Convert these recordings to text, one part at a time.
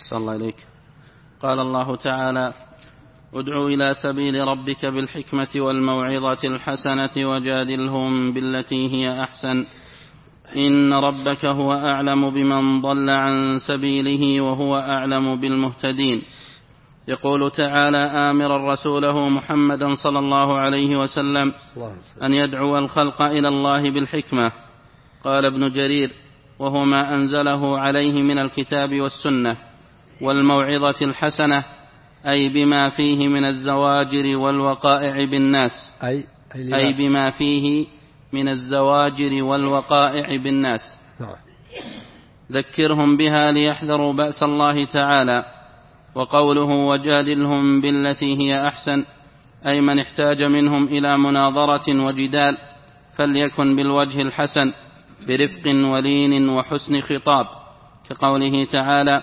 صلى الله عليك. قال الله تعالى: ادع إلى سبيل ربك بالحكمة والموعظة الحسنة وجادلهم بالتي هي أحسن إن ربك هو أعلم بمن ضل عن سبيله وهو أعلم بالمهتدين. يقول تعالى آمرا رسوله محمدا صلى الله عليه وسلم أن يدعو الخلق إلى الله بالحكمة. قال ابن جرير: وهو ما أنزله عليه من الكتاب والسنة، والموعظة الحسنة أي بما فيه من الزواجر والوقائع بالناس، أي بما فيه من الزواجر والوقائع بالناس، ذكرهم بها ليحذروا بأس الله تعالى. وقوله وجادلهم بالتي هي أحسن أي من احتاج منهم إلى مناظرة وجدال فليكن بالوجه الحسن برفق ولين وحسن خطاب، كقوله تعالى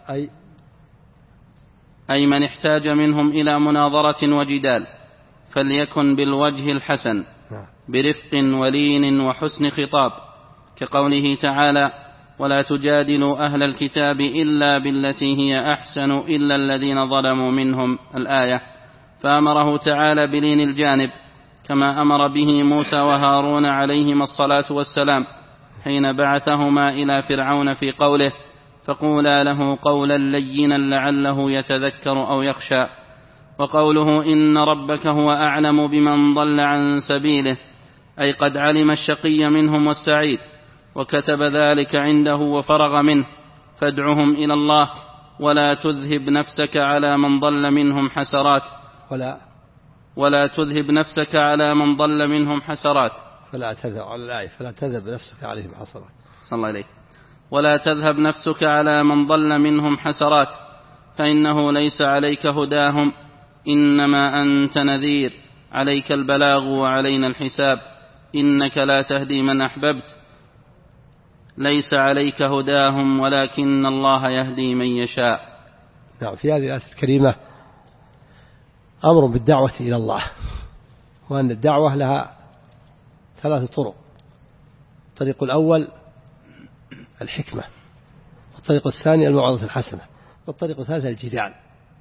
أي من احتاج منهم إلى مناظرة وجدال فليكن بالوجه الحسن برفق ولين وحسن خطاب، كقوله تعالى ولا تجادلوا أهل الكتاب إلا بالتي هي أحسن إلا الذين ظلموا منهم الآية. فأمره تعالى بلين الجانب كما أمر به موسى وهارون عليهما الصلاة والسلام حين بعثهما إلى فرعون في قوله فقولا له قولا لينا لعله يتذكر أو يخشى. وقوله إن ربك هو أعلم بمن ضل عن سبيله أي قد علم الشقي منهم والسعيد وكتب ذلك عنده وفرغ منه، فادعهم إلى الله ولا تذهب نفسك على من ضل منهم حسرات ولا تذهب نفسك على من ضل منهم حسرات فلا تذهب على الآية فلا تذهب نفسك عليهم حسرات صلى الله عليه. ولا تذهب نفسك على من ضل منهم حسرات فإنه ليس عليك هداهم إنما أنت نذير عليك البلاغ وعلينا الحساب إنك لا تهدي من أحببت ليس عليك هداهم ولكن الله يهدي من يشاء. نعم، في هذه الآية الكريمة أمر بالدعوة إلى الله، وأن الدعوة لها 3 طرق. الطريق الأول الحكمة، والطريق الثاني الموعظة الحسنة، والطريق الثالث الجدال.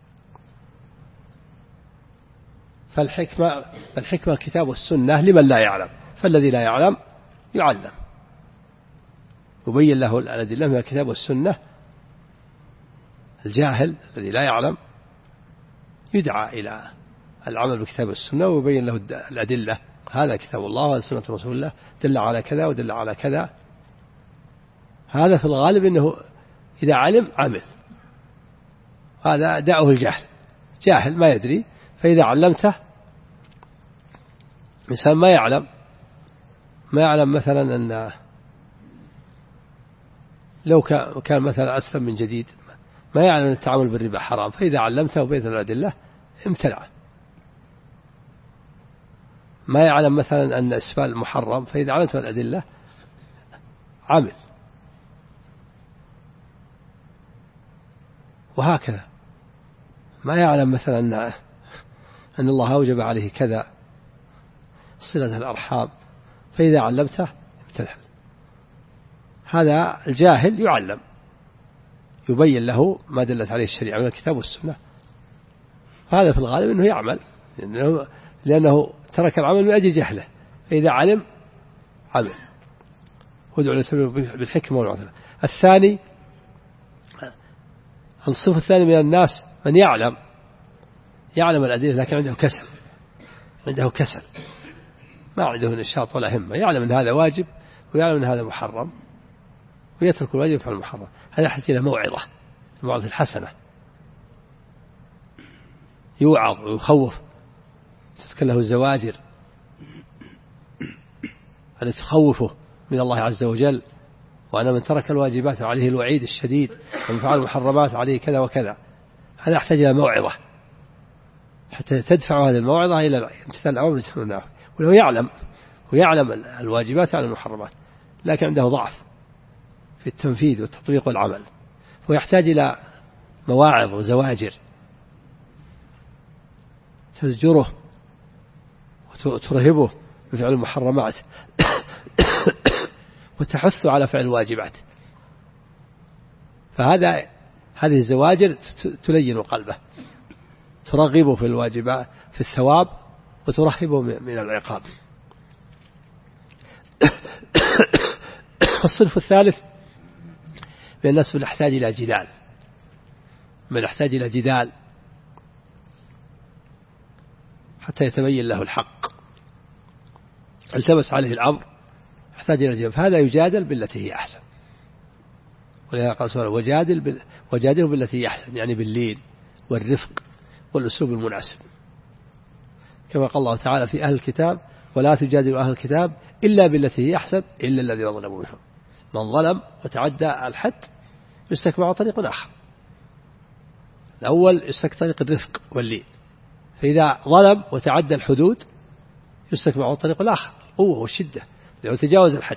فالحكمة الكتاب والسنة لمن لا يعلم، فالذي لا يعلم يعلم يبين له الأدلة من الكتاب والسنة. الجاهل الذي لا يعلم يدعى إلى العمل بالكتاب والسنة ويبين له الأدلة، هذا كتاب الله وسنة رسول الله دل على كذا ودل على كذا. هذا في الغالب أنه إذا علم عمل، هذا دعوه الجهل، جاهل ما يدري. فإذا علمته إنسان ما يعلم مثلا أن لو كان مثلا أسلم من جديد ما يعلم أن التعامل بالربا حرام، فإذا علمته وبيت الأدلة امتنع. ما يعلم مثلا أن إسفال محرم، فإذا علمته الأدلة عمل. وهكذا ما يعلم مثلا أن الله أوجب عليه كذا صلة الأرحام، فإذا علمته امتنع. هذا الجاهل يعلم يبين له ما دلت عليه الشريعة من الكتاب والسنة. هذا في الغالب أنه يعمل لأنه ترك العمل من أجل جهله، فإذا علم عمل. ودعو إلى سبيل بالحكمة والموعظة. الثاني الصف الثاني من الناس من يعلم الأدلة لكن عنده كسل ما عنده نشاط ولا همة، يعلم أن هذا واجب ويعلم أن هذا محرم ويترك الواجب يفعل المحرم. هذا يحتاج إلى الموعظة الحسنة، يوعظ ويخوف، تذكر له الزواجر التي تخوفه من الله عز وجل، وأن من ترك الواجبات عليه الوعيد الشديد ومن فعل المحرمات عليه كذا وكذا. هذا يحتاج إلى موعظة حتى تدفع هذه الموعظة إلى امتثال الأمر والنهي، ولو يعلم الواجبات على المحرمات لكن عنده ضعف في التنفيذ والتطبيق والعمل، ويحتاج إلى مواعظ وزواجر تزجره وترهبه بفعل المحرمات وتحث على فعل الواجبات. فهذا هذه الزواجر تلين قلبه، ترغبه في الواجبات في الثواب وترهبه من العقاب. الصنف الثالث من الناس من يحتاج إلى جدال، من يحتاج إلى جدال حتى يتبين له الحق، التبس عليه الأمر يحتاج إلى جدال، فهذا يجادل بالتي هي أحسن. ولهذا قال سبحانه وجادله بالتي هي أحسن، يعني باللين والرفق والأسلوب المناسب، كما قال الله تعالى في أهل الكتاب ولا تجادلوا أهل الكتاب إلا بالتي هي أحسن إلا الذين ظلموا منهم. من ظلم وتعدى الحد يسلك معه طريق آخر، الأول يسلك طريق الرفق واللين، فإذا ظلم وتعدى الحدود يسلك معه طريق الآخر قوة والشدة، لو تجاوز الحد.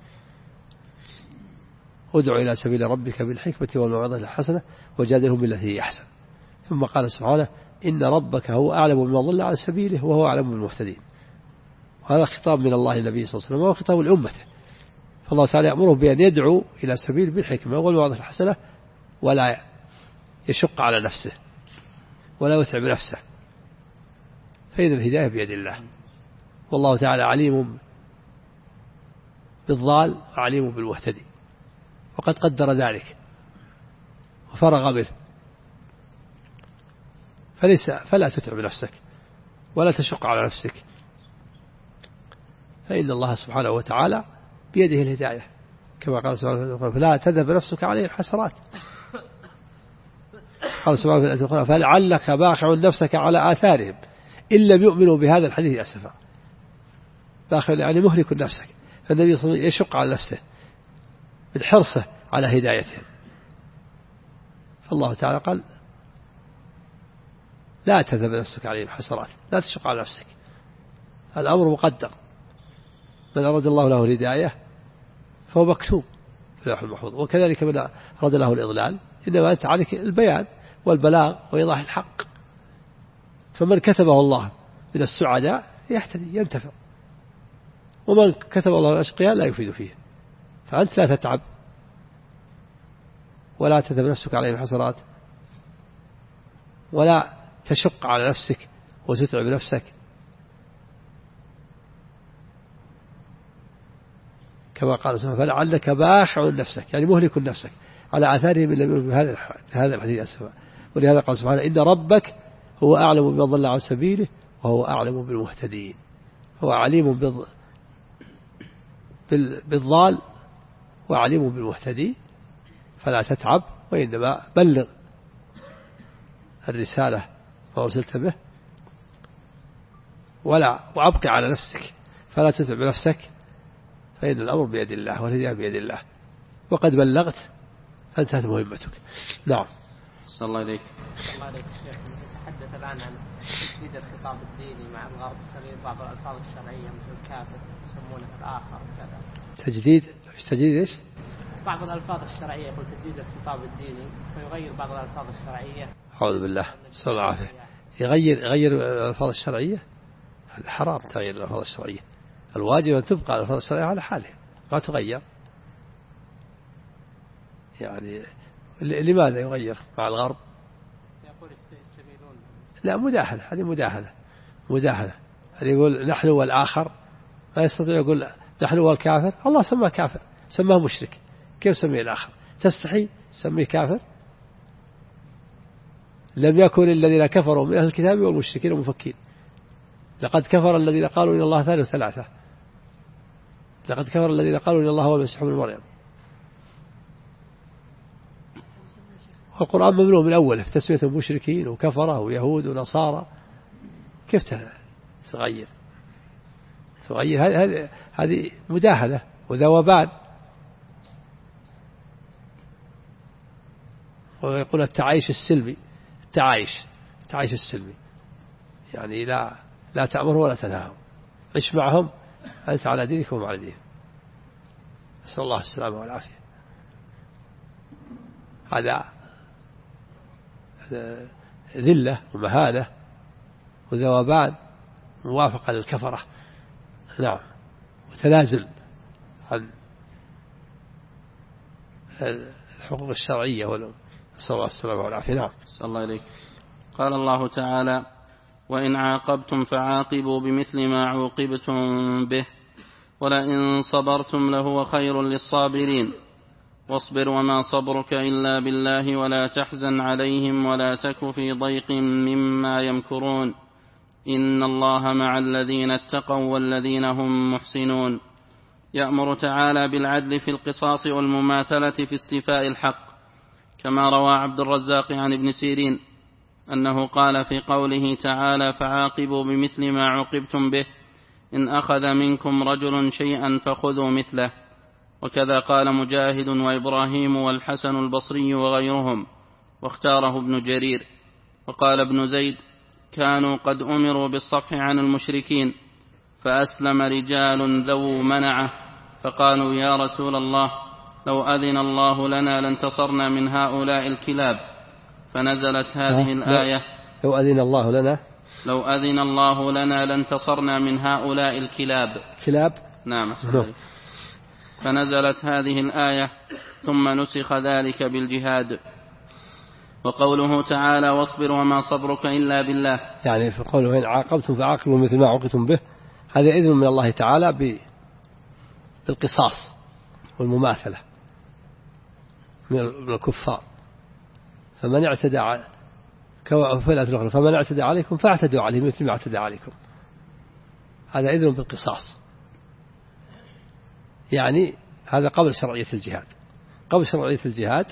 ادعو إلى سبيل ربك بالحكمة والموعظة الحسنة وجادلهم بالتي هي أحسن. ثم قال سبحانه إن ربك هو أعلم بمن ضل عن سبيله وهو أعلم بالمهتدين. وهذا خطاب من الله للنبي صلى الله عليه وسلم وهو خطاب لأمته، فالله تعالى يأمره بأن يدعو إلى سبيل بالحكمة والموعظة الحسنة ولا يشق على نفسه ولا يتعب نفسه، فإن الهداية بيد الله، والله تعالى عليم بالضال وعليم بالمهتدي، وقد قدر ذلك وفرغ منه، فلا تتعب نفسك ولا تشق على نفسك، فإن الله سبحانه وتعالى بيده الهداية، كما قال سبحانه فلا تذهب نفسك عليه الحسرات. قال سبحانه فلعلك باخع نفسك على آثارهم إن لم يؤمنوا بهذا الحديث أسفا. باخع يعني مهلك نفسك، فالنبي صلى الله عليه وسلم يشق على نفسه من حرصه على هدايتهم، فالله تعالى قال لا تذهب نفسك عليهم حسرات، لا تشق على نفسك، الأمر مقدر، من أراد الله له الهداية فهو مكتوب في اللوح المحفوظ، وكذلك من أراد له الإضلال إنما أنت عليك البيان والبلاغ وإيضاح الحق، فمن كتبه الله من السعداء يهتدي ينتفع، ومن كتب الله من الأشقياء لا يفيد فيه، فأنت لا تتعب ولا تذهب نفسك عليهم حسرات ولا تشق على نفسك وتتعب نفسك، كما قال سبحانه فلعلك باخع نفسك يعني مهلك نفسك على آثارهم من لم يؤمنوا بهذا الحديث أسفا. ولهذا قال سبحانه إن ربك هو أعلم بمن ضل عن سبيله وهو أعلم بالمهتدين، هو عليم بالضال وعليم بالمهتدي، فلا تتعب وإنما بلغ الرسالة ما أرسلت به وأبقي على نفسك فلا تتعب نفسك، فإن الأمر بيد الله والهداية بيد الله، وقد بلغت فانتهت مهمتك. نعم. صلى الله عليك. صلى الله عليك شيخ. نتحدث الآن عن تجديد الخطاب الديني مع الغرب، تغيير بعض الألفاظ الشرعية مثل الكافر يسمونه الآخر وكذا. تجديد إيش؟ بعض الألفاظ الشرعية يقول تجديد الخطاب الديني فيغير بعض الألفاظ الشرعية. أعوذ بالله صلى الله عليه وسلم. يغير الألفاظ الشرعية، هذا حرام تغيير الألفاظ الشرعية، الواجب أن تبقى الألفاظ الشرعية على حالها ما تغير. يعني لماذا يغير مع الغرب؟ يقول يستميلون. لا مداهنة، هذه مداهنة. هذه يقول نحن والآخر، ما يستطيع يقول نحن والكافر، الله سماه كافر سماه مشرك، كيف سميه الآخر؟ تستحي سميه كافر؟ لم يكن الذين كفروا من أهل الكتاب والمشركين والمفكين، لقد كفر الذين قالوا إن الله ثالث ثلاثة، لقد كفر الذين قالوا إن الله هو المسيح ابن مريم. والقرآن ممنوع من أوله في تسمية مشركين وكفرة ويهود ونصارى، كيف تغير؟ هذه مداهنة وذوبان. ويقول التعايش السلمي، التعايش السلمي يعني لا تأمر ولا تنهاهم، عش معهم أنت على دينك وهم على دينك، نسأل الله السلامة والعافية. هذا ذلة ومهانة وذوبان، موافقة للكفرة. نعم. وتنازل عن الحقوق الشرعية نسأل الله السلامة والعافية. نعم. صلى الله عليك. قال الله تعالى: وإن عاقبتم فعاقبوا بمثل ما عوقبتم به ولئن صبرتم لهو خير للصابرين واصبر وما صبرك إلا بالله ولا تحزن عليهم ولا تك في ضيق مما يمكرون إن الله مع الذين اتقوا والذين هم محسنون. يأمر تعالى بالعدل في القصاص والمماثلة في استيفاء الحق، كما روى عبد الرزاق عن ابن سيرين أنه قال في قوله تعالى: فعاقبوا بمثل ما عوقبتم به إن أخذ منكم رجل شيئا فخذوا مثله. وكذا قال مجاهد وإبراهيم والحسن البصري وغيرهم، واختاره ابن جرير. وقال ابن زيد: كانوا قد أمروا بالصفح عن المشركين فأسلم رجال ذو منعة فقالوا: يا رسول الله، لو أذن الله لنا لانتصرنا من هؤلاء الكلاب، فنزلت هذه الآية: لو أذن الله لنا لانتصرنا من هؤلاء الكلاب. كلاب؟ نعم. فنزلت هذه الآية ثم نسخ ذلك بالجهاد. وقوله تعالى: واصبر وما صبرك إلا بالله، يعني في قوله إن عاقبتم فعاقبوا مثل ما عوقبتم به، هذا إذن من الله تعالى بالقصاص والمماثلة من الكفار. فمن اعتدى عليكم فاعتدوا عليه مثل ما اعتدى عليكم، هذا إذن بالقصاص. يعني هذا قبل شرعية الجهاد. قبل شرعية الجهاد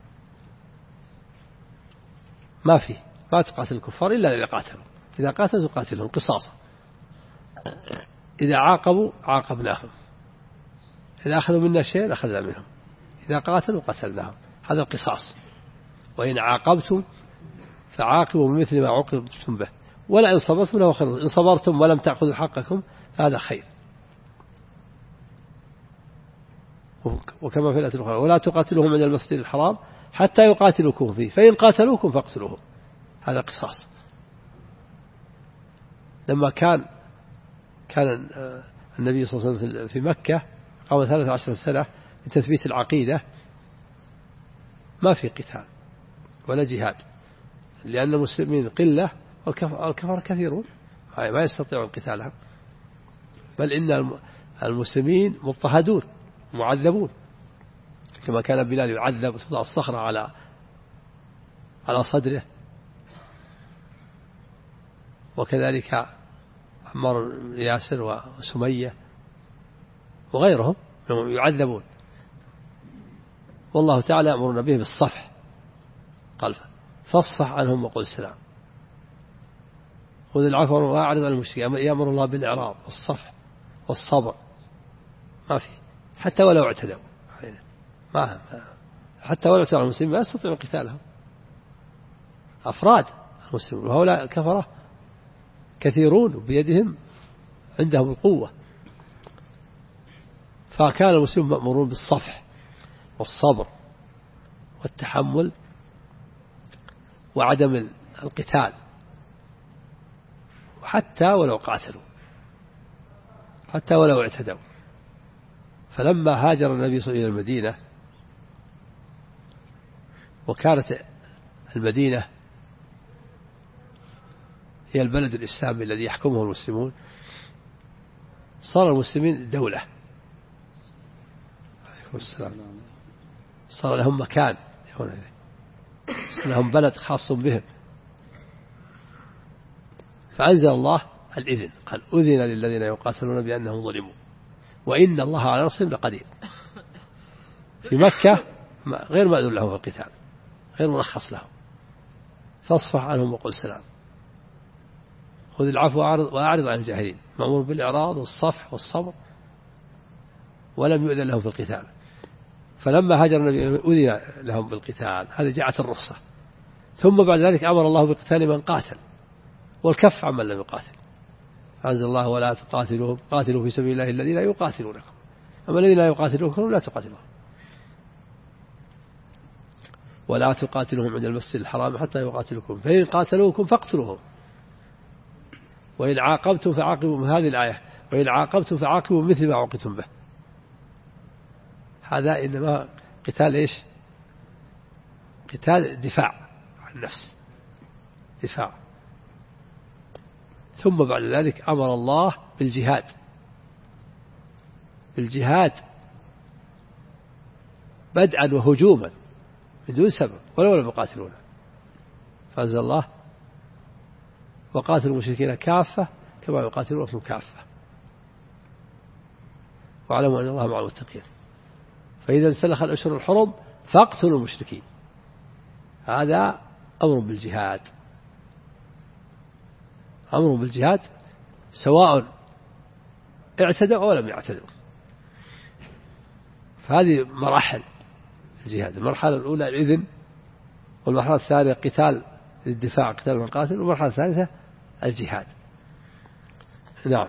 ما تقاتل الكفار إلا إذا قاتلوا. إذا قاتلوا تقاتلهم قصاصا. إذا عاقبوا عاقبناهم، إذا أخذوا منا شيء أخذنا منهم، إذا قاتلوا قتلناهم، هذا القصاص. وإن عاقبتم فعاقبوا بمثل ما عوقبتم به ولئن صبرتم لهو خير. إن صبرتم ولم تأخذوا حقكم فهذا خير. وكما في الآية الأخرى: ولا تقاتلوهم عند المسجد الحرام حتى يقاتلوكم فيه فإن قاتلوكم فاقتلوهم، هذا قصاص. لما كان النبي صلى الله عليه وسلم في مكة قام 13 سنة لتثبيت العقيدة، ما في قتال ولا جهاد، لأن المسلمين قلة والكفار كثيرون ما يستطيعون قتالهم، بل إن المسلمين مضطهدون معذبون، كما كان بلال يعذب وتضع الصخرة على صدره، وكذلك عمار ياسر وسمية وغيرهم يعذبون. والله تعالى يأمرنا به بالصفح، قال: فاصفح عنهم وقل سلام. خذ العفو وأعرض عن المشركين. يأمر الله بالإعراض والصفح والصبر، ما في حتى ولو اعتدوا، حتى ولو اعتدوا المسلمين ما يستطيعون قتالهم، أفراد المسلمين، وهؤلاء الكفرة كثيرون بيدهم عندهم القوة. فكان المسلمون مأمورون بالصفح والصبر والتحمل وعدم القتال، حتى ولو قاتلوا، حتى ولو اعتدوا. فلما هاجر النبي صلى الله عليه وسلم إلى المدينة، وكانت المدينة هي البلد الإسلامي الذي يحكمه المسلمون، صار المسلمين دولة، عليكم السلام، صار لهم مكان، صار لهم بلد خاص بهم. فأنزل الله الإذن، قال: أذن للذين يقاتلون بأنهم ظلموا وإن الله على نصرهم لقدير. في مكة غير مأذون لهم في القتال، غير مرخص لهم. فاصفح عنهم وقل سلام. خذ العفو وأعرض عن الجاهلين، مأمور بالإعراض والصفح والصبر، ولم يؤذن لهم في القتال. فلما هاجر النبي أذن لهم بالقتال، هذه جاءت الرخصة. ثم بعد ذلك أمر الله بقتال من قاتل والكف عمن لم يقاتل. فأنزل الله: ولا تقاتلوهم، قاتلوا في سبيل الله الذين لا يقاتلونكم، أما الذين لا يقاتلونكم لا تقاتلوهم. ولا تقاتلوهم عند المسجد الحرام حتى يقاتلوكم فإن قاتلوكم فاقتلوهم وإن عاقبتم فعاقبوا، من هذه الآية: وإن عاقبتم فعاقبوا مثل ما عوقبتم به. هذا إنما قتال إيش؟ قتال دفاع عن النفس، دفاع. ثم بعد ذلك أمر الله بالجهاد، بالجهاد بدءا وهجوما بدون سبب ولو لم يقاتلون. فأنزل الله وقاتلوا المشركين كافة كما يقاتلونكم كافة واعلموا أن الله مع المتقين. فإذا انسلخ الأشهر الحرم فاقتلوا المشركين. هذا أمر بالجهاد، أمر بالجهاد سواء اعتدوا أو لم يعتدوا. فهذه مراحل الجهاد. المرحلة الأولى الإذن، والمرحلة الثانية قتال للدفاع، قتال من قاتل، والمرحلة الثالثة الجهاد. نعم.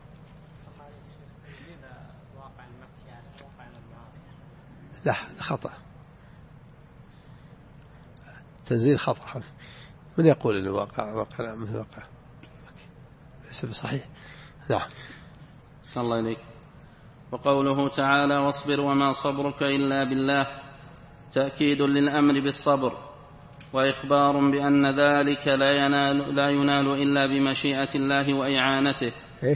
لا خطأ، تنزيل خطأ. من يقول أنه واقع مثل واقع؟ ليس بصحيح. نعم. صلى الله عليك. وقوله تعالى واصبر وما صبرك إلا بالله تأكيد للأمر بالصبر وإخبار بأن ذلك لا ينال إلا بمشيئة الله وإعانته.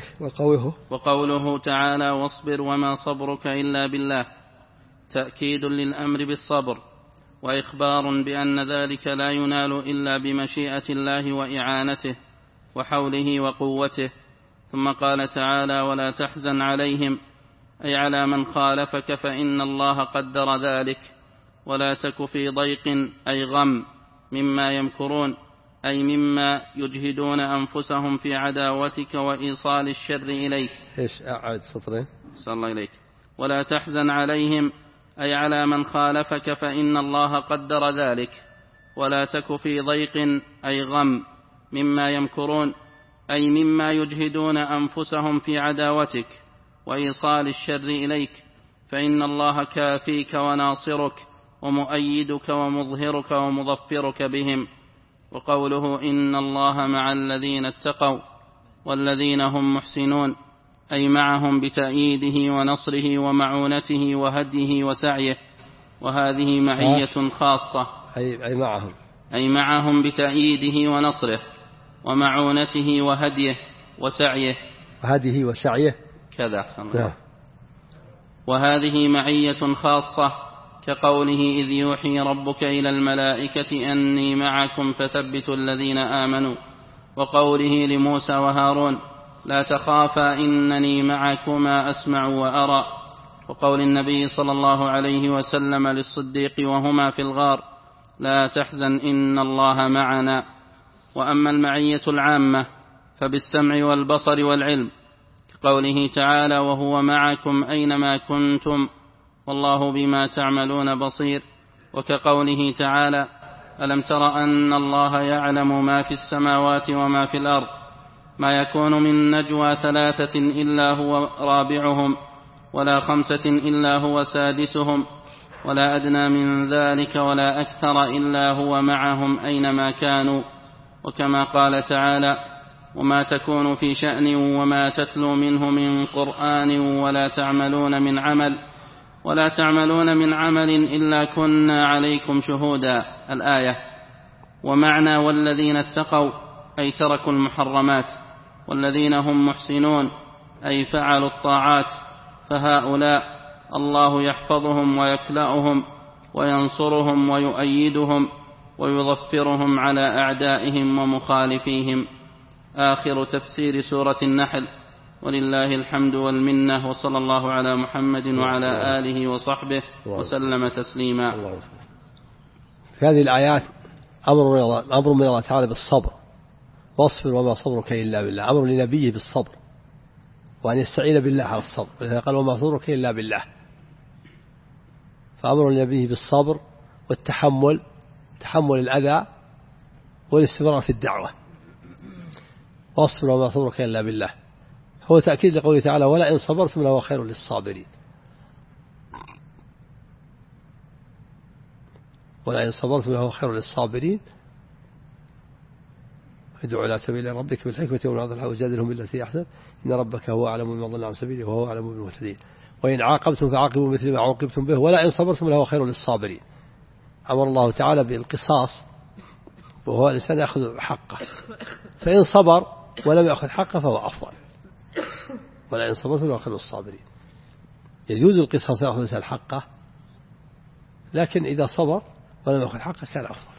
وقوله تعالى واصبر وما صبرك إلا بالله تأكيد للأمر بالصبر وإخبار بأن ذلك لا ينال إلا بمشيئة الله وإعانته وحوله وقوته. ثم قال تعالى ولا تحزن عليهم أي على من خالفك فإن الله قدر ذلك ولا تك في ضيق أي غم مما يمكرون أي مما يجهدون أنفسهم في عداوتك وإيصال الشر إليك. إيش أعد سطرين؟ صلى الله عليك. ولا تحزن عليهم أي على من خالفك فإن الله قدر ذلك ولا تك في ضيق أي غم مما يمكرون أي مما يجهدون أنفسهم في عداوتك وإيصال الشر إليك فإن الله كافيك وناصرك ومؤيدك ومظهرك ومظفرك بهم. وقوله إن الله مع الذين اتقوا والذين هم محسنون أي معهم بتأييده ونصره ومعونته وهديه وسعيه. وهذه معية خاصة أي معهم بتأييده ونصره ومعونته وهديه وسعيه. وهديه وسعيه كذا أحسن الله. وهذه معية خاصة كقوله إذ يوحي ربك إلى الملائكة أني معكم فثبتوا الذين آمنوا. وقوله لموسى وهارون لا تخافا إنني معكما أسمع وأرى. وقول النبي صلى الله عليه وسلم للصديق وهما في الغار لا تحزن إن الله معنا. وأما المعية العامة فبالسمع والبصر والعلم كقوله تعالى وهو معكم أينما كنتم والله بما تعملون بصير. وكقوله تعالى ألم تر أن الله يعلم ما في السماوات وما في الأرض ما يكون من نجوى ثلاثة إلا هو رابعهم ولا خمسة إلا هو سادسهم ولا أدنى من ذلك ولا أكثر إلا هو معهم أينما كانوا. وكما قال تعالى وما تكون في شأن وما تتلو منه من قرآن ولا تعملون من عمل إلا كنا عليكم شهودا الآية. ومعنى والذين اتقوا أي تركوا المحرمات والذين هم محسنون أي فعلوا الطاعات فهؤلاء الله يحفظهم ويكلأهم وينصرهم ويؤيدهم ويظفرهم على أعدائهم ومخالفيهم. آخر تفسير سورة النحل ولله الحمد والمنة وصلى الله على محمد وعلى آله وصحبه وسلم تسليما. في هذه الآيات أمر من الله تعالى بالصبر واصبر وما صبرك إلا بالله. أمر لنبيه بالصبر وأن يستعين بالله على الصبر ولذلك قال وما صبرك إلا بالله. فأمر لنبيه بالصبر والتحمل تحمل الأذى والاستمرار في الدعوة. واصبر وما صبرك إلا بالله هو تأكيد لقوله تعالى ولا إن صبرتم لهو خير للصابرين. ولا إن صبرتم لهو خير للصابرين ادعوا إلى سبيل ربك بالحكمة والموعظة الحسنة وجادلهم بالتي أحسن إن ربك هو أعلم بمن ضل عن سبيله وهو أعلم بالمهتدين. وإن عاقبتم فعاقبوا مثل ما عوقبتم به ولا إن صبرتم لهو خير للصابرين. أمر الله تعالى بالقصاص، وهو الإنسان يأخذ حقه، فإن صبر ولم يأخذ حقه فهو أفضل، ولئن صبرت لأخذ الصابرين. يجوز القصاص يأخذ الإنسان حقه، لكن إذا صبر ولم يأخذ حقه كان أفضل.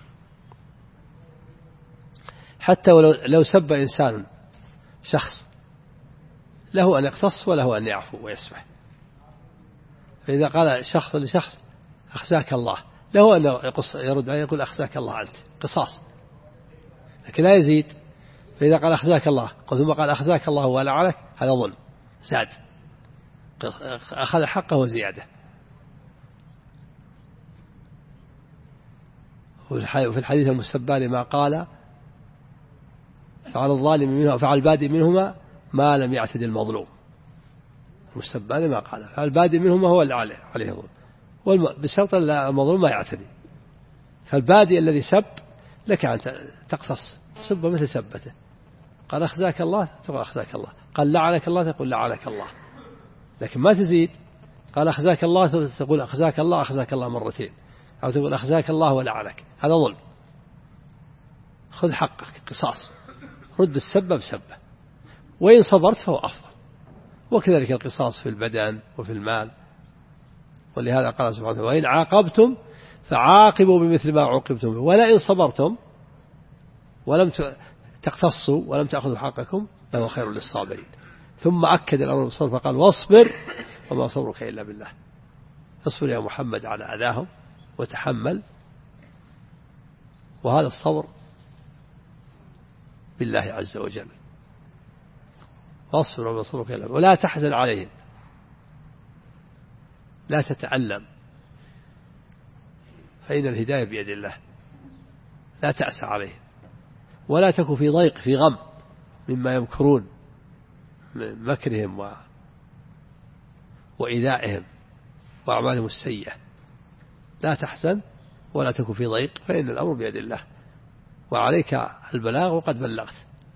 حتى لو سب إنسان شخص له أن يقتص وله أن يعفو ويسمح، فإذا قال شخص لشخص أخزاك الله، له أن يرد عليه يقول أخزاك الله أنت، قصاص، لكن لا يزيد. فإذا قال أخزاك الله ثم قال أخزاك الله ولعنك، هذا ظلم زاد، أخذ حقه وزيادة. وفي الحديث المستبان ما قال فعل الظالم منه فعل البادئ منهما ما لم يعتد المظلوم. المستبان ما قال فعل البادئ منهما هو اللي عليه الظلم، بشرط المظلوم ما يعتدي. فالبادئ الذي سب لك أن تقتص، تسب مثل سبته. قال أخزاك الله تقول أخزاك الله، قال لعنك الله تقول لعنك الله، لكن ما تزيد. قال أخزاك الله تقول أخزاك الله أخزاك الله مرتين، أو تقول أخزاك الله ولعنك، هذا ظلم. خذ حقك، قصاص، رد السب بسبه، وإن صبرت فهو أفضل. وكذلك القصاص في البدن وفي المال. ولهذا قال سبحانه وتعالى وإن عاقبتم فعاقبوا بمثل ما عوقبتم به ولئن صبرتم ولم تقتصوا ولم تأخذوا حقكم لهو خير للصابرين. ثم أكد الأمر بالصبر فقال واصبر وما صبرك إلا بالله. اصبر يا محمد على أذاهم وتحمل، وهذا الصبر بالله عز وجل. واصبر وما صبرك إلا بالله ولا تحزن عليهم، لا تتألم، فإن الهداية بيد الله. لا تأس عليهم ولا تكن في ضيق في غم مما يمكرون من مكرهم وإيذائهم وأعمالهم السيئة. لا تحزن ولا تكن في ضيق، فإن الأمر بيد الله، وعليك البلاغ وقد بلغت.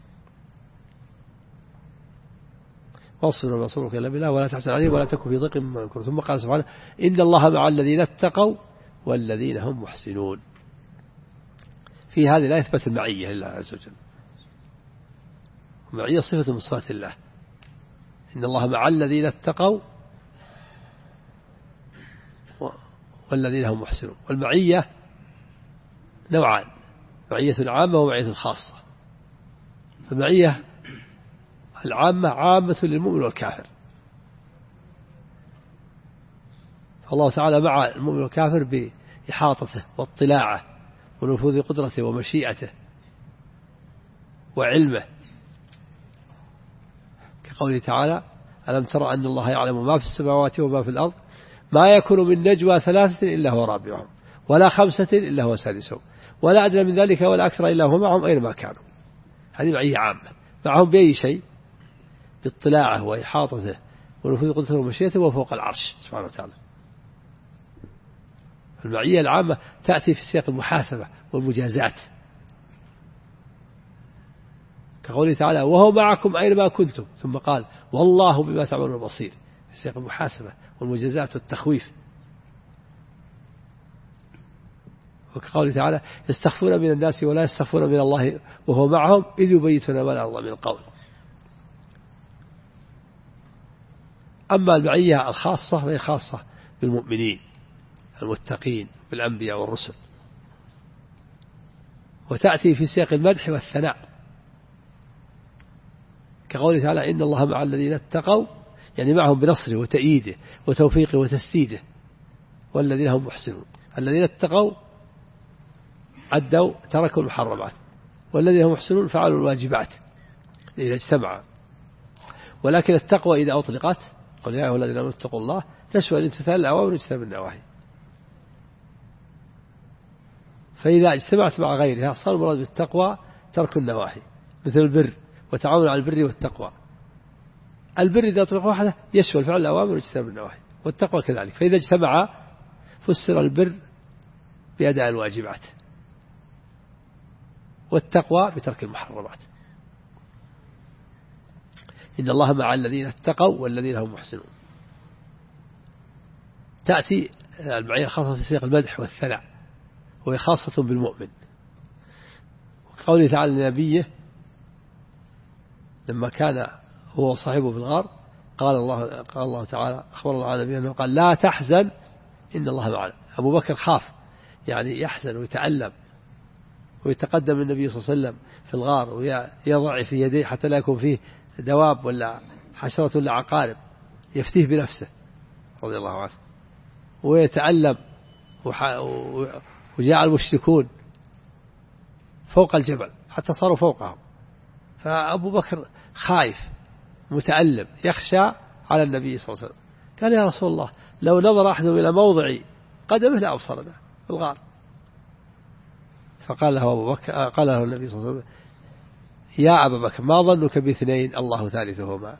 واصبر وما صبرك إلا بالله ولا تحزن عليهم ولا تكن في ضيق مما يمكرون. ثم قال سبحانه إن الله مع الذين اتقوا والذين هم محسنون. في هذه لا يثبت المعية لله عز وجل، المعية صفة من صفات الله. إن الله مع الذين اتقوا والذين هم محسنون. والمعية نوعان، معية عامة ومعية خاصة. فالمعية العامة عامة للمؤمن والكافر، فالله تعالى مع المؤمن والكافر بإحاطته واطلاعه ونفوذ قدرته ومشيئته وعلمه، كقوله تعالى ألم ترى أن الله يعلم ما في السماوات وما في الأرض ما يكون من نجوى ثلاثة إلا هو رابعهم ولا خمسة إلا هو سادسهم ولا أدنى من ذلك ولا أكثر إلا هو معهم أينما كانوا. هذه معية عامة، معهم بأي شيء، باطلاعه وإحاطته ونفوذ قدرته ومشيئته وفوق العرش سبحانه وتعالى. المعية العامة تأتي في سياق المحاسبة والمجازات، كقوله تعالى وهو معكم أينما كنتم، ثم قال والله بما تعملون بصير، في سياق المحاسبة والمجازات والتخويف. وكقوله تعالى يستخفون من الناس ولا يستخفون من الله وهو معهم إذ يبيتون ما لا يرضى من القول. أما المعية الخاصة فهي خاصة بالمؤمنين المتقين بالأنبياء والرسل، وتأتي في سياق المدح والثناء، كقوله تعالى إن الله مع الذين اتقوا، يعني معهم بنصره وتأييده وتوفيقه وتسديده، والذين هم محسنون. الذين اتقوا عدوا تركوا المحرمات، والذين هم محسنون فعلوا الواجبات إذا اجتمعوا. ولكن التقوى إذا أطلقت قل يا أيها الذين آمنوا اتقوا الله تشمل الامتثال الأوامر واجتناب النواهي. فإذا اجتمعت مع غيرها صار المراد بالتقوى ترك النواهي، مثل البر وتعاون على البر والتقوى. البر إذا أطلق واحدة يشمل فعل الأوامر واجتناب النواهي، والتقوى كذلك. فإذا اجتمع فسر البر بأداء الواجبات والتقوى بترك المحرمات. إن الله مع الذين اتقوا والذين هم محسنون. تأتي المعية الخاصة في سياق المدح والثناء، وهي خاصة بالمؤمن. وقوله تعالى لنبيه لما كان هو صاحبه في الغار قال الله تعالى أخبر الله على نبيه أنه قال لا تحزن إن الله معنا. أبو بكر خاف يعني يحزن ويتألم ويتقدم النبي صلى الله عليه وسلم في الغار ويضع في يديه حتى لا يكون فيه دواب ولا حشرة ولا عقارب يفتيه بنفسه رضي الله عنه ويتألم. وجاء المشركون فوق الجبل حتى صاروا فوقهم، فأبو بكر خايف متألم يخشى على النبي صلى الله عليه وسلم. قال يا رسول الله لو نظر أحد إلى موضع قدمه لأبصرنا في الغار. فقال له أبو بكر قال له النبي صلى الله عليه وسلم يا أبا بكر ما ظنك باثنين الله ثالثهما.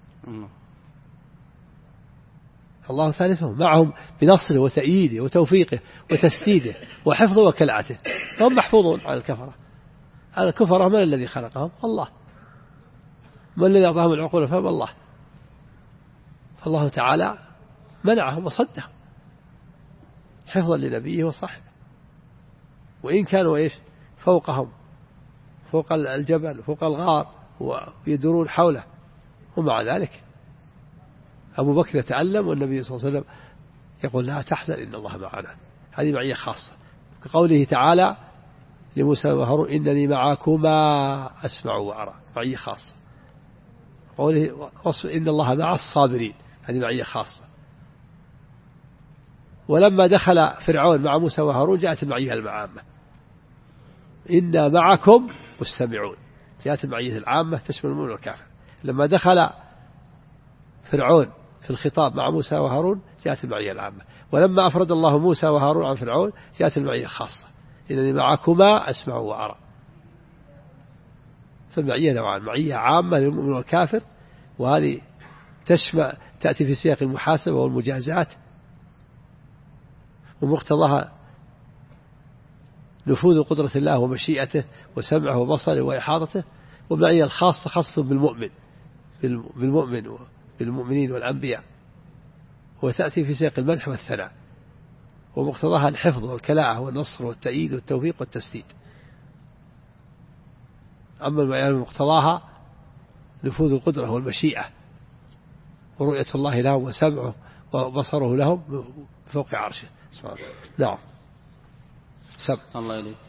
الله ثالثهم معهم بنصره وتأييده وتوفيقه وتسديده وحفظه وكلعته، فهم محفوظون على الكفرة. على الكفرة من الذي خلقهم؟ الله. من الذي أعطاهم العقول فهم؟ الله. فالله تعالى منعهم وصدهم حفظا لنبيه وصحبه، وإن كانوا إيش فوقهم فوق الجبل فوق الغار ويدورون حوله، ومع ذلك أبو بكر يتألم والنبي صلى الله عليه وسلم يقول لا تحزن إن الله معنا. هذه معية خاصة كقوله تعالى لموسى وهارون إنني معكما أسمع وأرى، معية خاصة. قوله إن الله مع الصابرين، هذه معية خاصة. ولما دخل فرعون مع موسى وهارون جاءت المعية العامة إنا معكم مستمعون، جاءت المعية العامة تشمل المؤمن والكافر. لما دخل فرعون في الخطاب مع موسى وهارون جاءت المعية العامة. ولما أفرد الله موسى وهارون عن فرعون جاءت المعية الخاصة إنني معكما أسمع وأرى. فالمعية نوعان، معية عامة للمؤمن والكافر، وهذه تأتي في سياق المحاسبة والمجازات ومقتضاها نفوذ قدرة الله ومشيئته وسمعه وبصره وإحاطته. والمعية الخاصة خاصة بالمؤمنين والأنبياء، وتأتي في سياق المدح والثناء، ومقتضاها الحفظ والكلاعة والنصر والتأييد والتوفيق والتسديد. أما المعية مقتضاها نفوذ القدرة والمشيئة ورؤية الله لهم وسمعه وبصره لهم فوق عرشه. نعم. الله إليك.